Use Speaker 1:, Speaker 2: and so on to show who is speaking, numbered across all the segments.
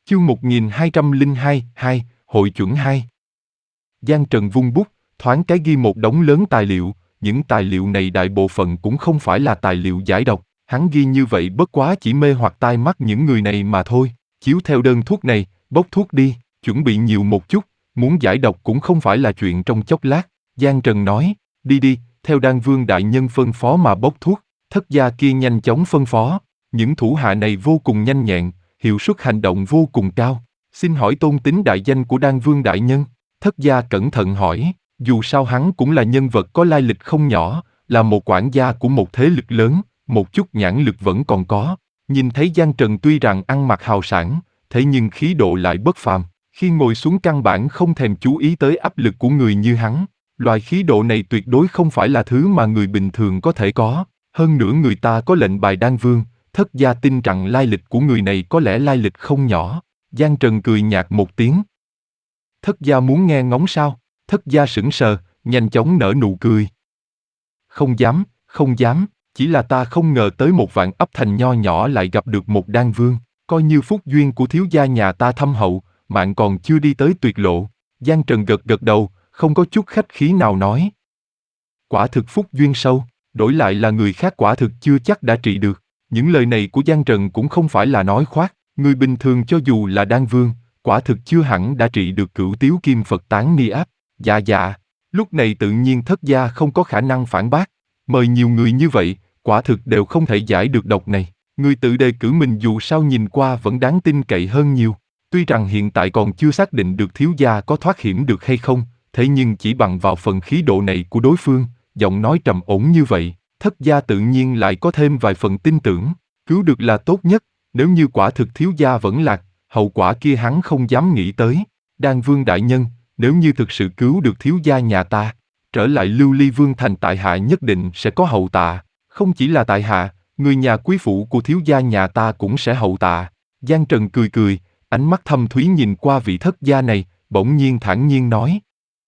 Speaker 1: Chương 1202, 2, Hội chuẩn 2. Giang Trần vung bút, thoáng cái ghi một đống lớn tài liệu, những tài liệu này đại bộ phận cũng không phải là tài liệu giải độc, hắn ghi như vậy bất quá chỉ mê hoặc tai mắt những người này mà thôi. Chiếu theo đơn thuốc này, bốc thuốc đi, chuẩn bị nhiều một chút, muốn giải độc cũng không phải là chuyện trong chốc lát. Giang Trần nói, đi đi, theo Đan Vương đại nhân phân phó mà bốc thuốc. Thất gia kia nhanh chóng phân phó, những thủ hạ này vô cùng nhanh nhẹn, hiệu suất hành động vô cùng cao. Xin hỏi tôn tính đại danh của Đan Vương đại nhân? Thất gia cẩn thận hỏi, dù sao hắn cũng là nhân vật có lai lịch không nhỏ, là một quản gia của một thế lực lớn, một chút nhãn lực vẫn còn có. Nhìn thấy Giang Trần tuy rằng ăn mặc hào sảng, thế nhưng khí độ lại bất phàm. Khi ngồi xuống căn bản không thèm chú ý tới áp lực của người như hắn. Loại khí độ này tuyệt đối không phải là thứ mà người bình thường có thể có. Hơn nữa người ta có lệnh bài Đan Vương, Thất gia tin rằng lai lịch của người này có lẽ lai lịch không nhỏ. Giang Trần cười nhạt một tiếng. Thất gia muốn nghe ngóng sao? Thất gia sững sờ, nhanh chóng nở nụ cười. Không dám, không dám, chỉ là ta không ngờ tới một vạn ấp thành nho nhỏ lại gặp được một Đan Vương, coi như phúc duyên của thiếu gia nhà ta thâm hậu, mạng còn chưa đi tới tuyệt lộ. Giang Trần gật gật đầu, không có chút khách khí nào nói. Quả thực phúc duyên sâu, đổi lại là người khác quả thực chưa chắc đã trị được. Những lời này của Giang Trần cũng không phải là nói khoác, người bình thường cho dù là Đan Vương, quả thực chưa hẳn đã trị được Cửu Tiếu Kim Phật Tán Ni Áp. Dạ dạ, lúc này tự nhiên Thất gia không có khả năng phản bác, mời nhiều người như vậy, quả thực đều không thể giải được độc này. Người tự đề cử mình dù sao nhìn qua vẫn đáng tin cậy hơn nhiều. Tuy rằng hiện tại còn chưa xác định được thiếu gia có thoát hiểm được hay không, thế nhưng chỉ bằng vào phần khí độ này của đối phương, giọng nói trầm ổn như vậy, Thất gia tự nhiên lại có thêm vài phần tin tưởng, cứu được là tốt nhất, nếu như quả thực thiếu gia vẫn lạc, hậu quả kia hắn không dám nghĩ tới. Đan Vương đại nhân, nếu như thực sự cứu được thiếu gia nhà ta, trở lại Lưu Ly Vương thành tại hạ nhất định sẽ có hậu tạ, không chỉ là tại hạ, người nhà quý phụ của thiếu gia nhà ta cũng sẽ hậu tạ. Giang Trần cười cười, ánh mắt thâm thúy nhìn qua vị Thất gia này, bỗng nhiên thản nhiên nói.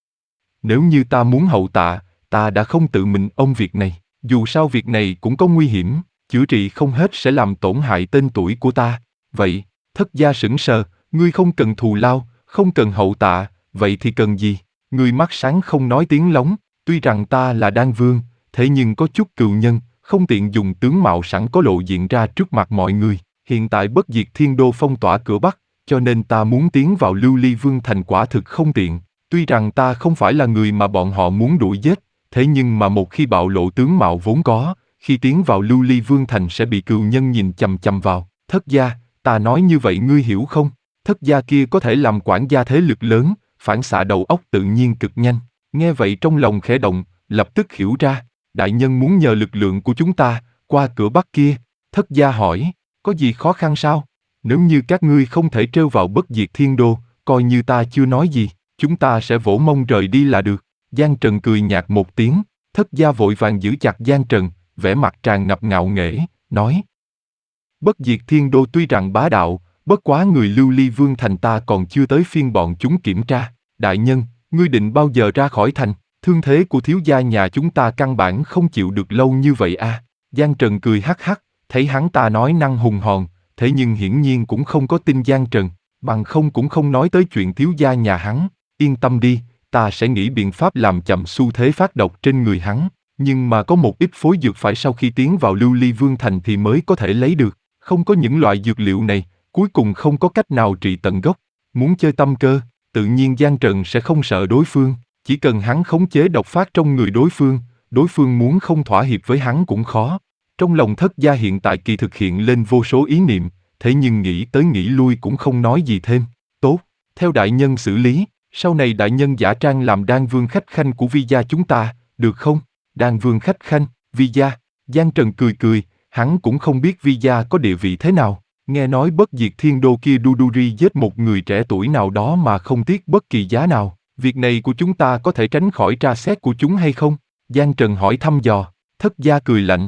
Speaker 1: Nếu như ta muốn hậu tạ, ta đã không tự mình ôm việc này, dù sao việc này cũng có nguy hiểm, chữa trị không hết sẽ làm tổn hại tên tuổi của ta. Vậy, Thất gia sững sờ, ngươi không cần thù lao, không cần hậu tạ, vậy thì cần gì? Ngươi mắt sáng không nói tiếng lóng, tuy rằng ta là Đan Vương, thế nhưng có chút cừu nhân, không tiện dùng tướng mạo sẵn có lộ diện ra trước mặt mọi người. Hiện tại Bất Diệt Thiên Đô phong tỏa cửa Bắc, cho nên ta muốn tiến vào Lưu Ly Vương thành quả thực không tiện. Tuy rằng ta không phải là người mà bọn họ muốn đuổi giết, thế nhưng mà một khi bạo lộ tướng mạo vốn có, khi tiến vào Lưu Ly Vương thành sẽ bị cừu nhân nhìn chằm chằm vào. Thất gia, ta nói như vậy ngươi hiểu không? Thất gia kia có thể làm quản gia thế lực lớn, phản xạ đầu óc tự nhiên cực nhanh. Nghe vậy trong lòng khẽ động, lập tức hiểu ra, đại nhân muốn nhờ lực lượng của chúng ta, qua cửa Bắc kia. Thất gia hỏi, có gì khó khăn sao? Nếu như các ngươi không thể trêu vào Bất Diệt Thiên Đô, coi như ta chưa nói gì, chúng ta sẽ vỗ mông rời đi là được. Giang Trần cười nhạt một tiếng, Thất gia vội vàng giữ chặt Giang Trần, vẻ mặt tràn ngập ngạo nghễ, nói. Bất Diệt Thiên Đô tuy rằng bá đạo, bất quá người Lưu Ly Vương thành ta còn chưa tới phiên bọn chúng kiểm tra. Đại nhân, ngươi định bao giờ ra khỏi thành? Thương thế của thiếu gia nhà chúng ta căn bản không chịu được lâu như vậy à? Giang Trần cười hắc hắc, thấy hắn ta nói năng hùng hồn, thế nhưng hiển nhiên cũng không có tin Giang Trần, bằng không cũng không nói tới chuyện thiếu gia nhà hắn. Yên tâm đi, ta sẽ nghĩ biện pháp làm chậm xu thế phát độc trên người hắn, nhưng mà có một ít phối dược phải sau khi tiến vào Lưu Ly Vương thành thì mới có thể lấy được. Không có những loại dược liệu này, cuối cùng không có cách nào trị tận gốc. Muốn chơi tâm cơ, tự nhiên Giang Trần sẽ không sợ đối phương, chỉ cần hắn khống chế độc phát trong người đối phương muốn không thỏa hiệp với hắn cũng khó. Trong lòng Thất gia hiện tại kỳ thực hiện lên vô số ý niệm, thế nhưng nghĩ tới nghĩ lui cũng không nói gì thêm. Tốt, theo đại nhân xử lý, sau này đại nhân giả trang làm Đan Vương khách khanh của Vi gia chúng ta, được không? Đan Vương khách khanh, Vi gia. Giang Trần cười cười, hắn cũng không biết Vi gia có địa vị thế nào. Nghe nói Bất Diệt Thiên Đô kia Duduri giết một người trẻ tuổi nào đó mà không tiếc bất kỳ giá nào. Việc này của chúng ta có thể tránh khỏi tra xét của chúng hay không? Giang Trần hỏi thăm dò. Thất gia cười lạnh.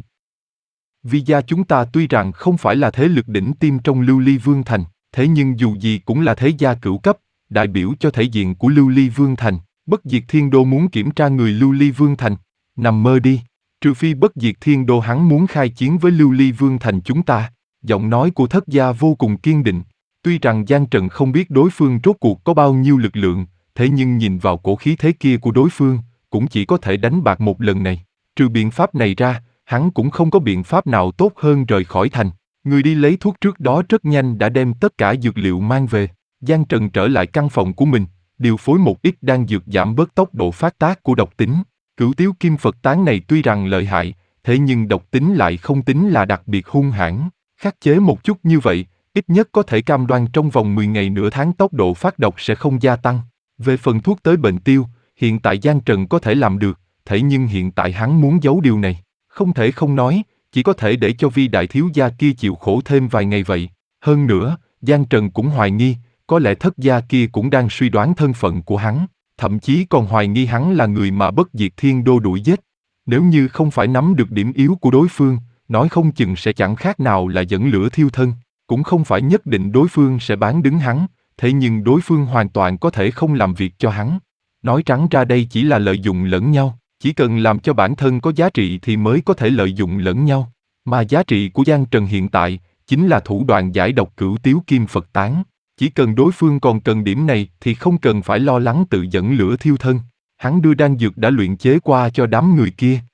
Speaker 1: Vi gia chúng ta tuy rằng không phải là thế lực đỉnh tiêm trong Lưu Ly Vương thành, thế nhưng dù gì cũng là thế gia cửu cấp, đại biểu cho thể diện của Lưu Ly Vương thành. Bất Diệt Thiên Đô muốn kiểm tra người Lưu Ly Vương thành, nằm mơ đi. Trừ phi Bất Diệt Thiên Đô hắn muốn khai chiến với Lưu Ly Vương thành chúng ta. Giọng nói của Thất gia vô cùng kiên định. Tuy rằng Giang Trần không biết đối phương rốt cuộc có bao nhiêu lực lượng, thế nhưng nhìn vào cổ khí thế kia của đối phương, cũng chỉ có thể đánh bạc một lần này. Trừ biện pháp này ra, hắn cũng không có biện pháp nào tốt hơn rời khỏi thành. Người đi lấy thuốc trước đó rất nhanh đã đem tất cả dược liệu mang về. Giang Trần trở lại căn phòng của mình, điều phối một ít đan dược giảm bớt tốc độ phát tác của độc tính. Cửu Tiếu Kim Phật Tán này tuy rằng lợi hại, thế nhưng độc tính lại không tính là đặc biệt hung hãn. Khắc chế một chút như vậy, ít nhất có thể cam đoan trong vòng 10 ngày nửa tháng tốc độ phát độc sẽ không gia tăng. Về phần thuốc tới bệnh tiêu, hiện tại Giang Trần có thể làm được, thế nhưng hiện tại hắn muốn giấu điều này. Không thể không nói, chỉ có thể để cho Vi đại thiếu gia kia chịu khổ thêm vài ngày vậy. Hơn nữa, Giang Trần cũng hoài nghi, có lẽ Thất gia kia cũng đang suy đoán thân phận của hắn, thậm chí còn hoài nghi hắn là người mà Bất Diệt Thiên Đô đuổi giết. Nếu như không phải nắm được điểm yếu của đối phương, nói không chừng sẽ chẳng khác nào là dẫn lửa thiêu thân. Cũng không phải nhất định đối phương sẽ bán đứng hắn, thế nhưng đối phương hoàn toàn có thể không làm việc cho hắn. Nói trắng ra đây chỉ là lợi dụng lẫn nhau, chỉ cần làm cho bản thân có giá trị thì mới có thể lợi dụng lẫn nhau. Mà giá trị của Giang Trần hiện tại, chính là thủ đoạn giải độc Cửu Tiếu Kim Phật Tán. Chỉ cần đối phương còn cần điểm này thì không cần phải lo lắng tự dẫn lửa thiêu thân. Hắn đưa đan dược đã luyện chế qua cho đám người kia,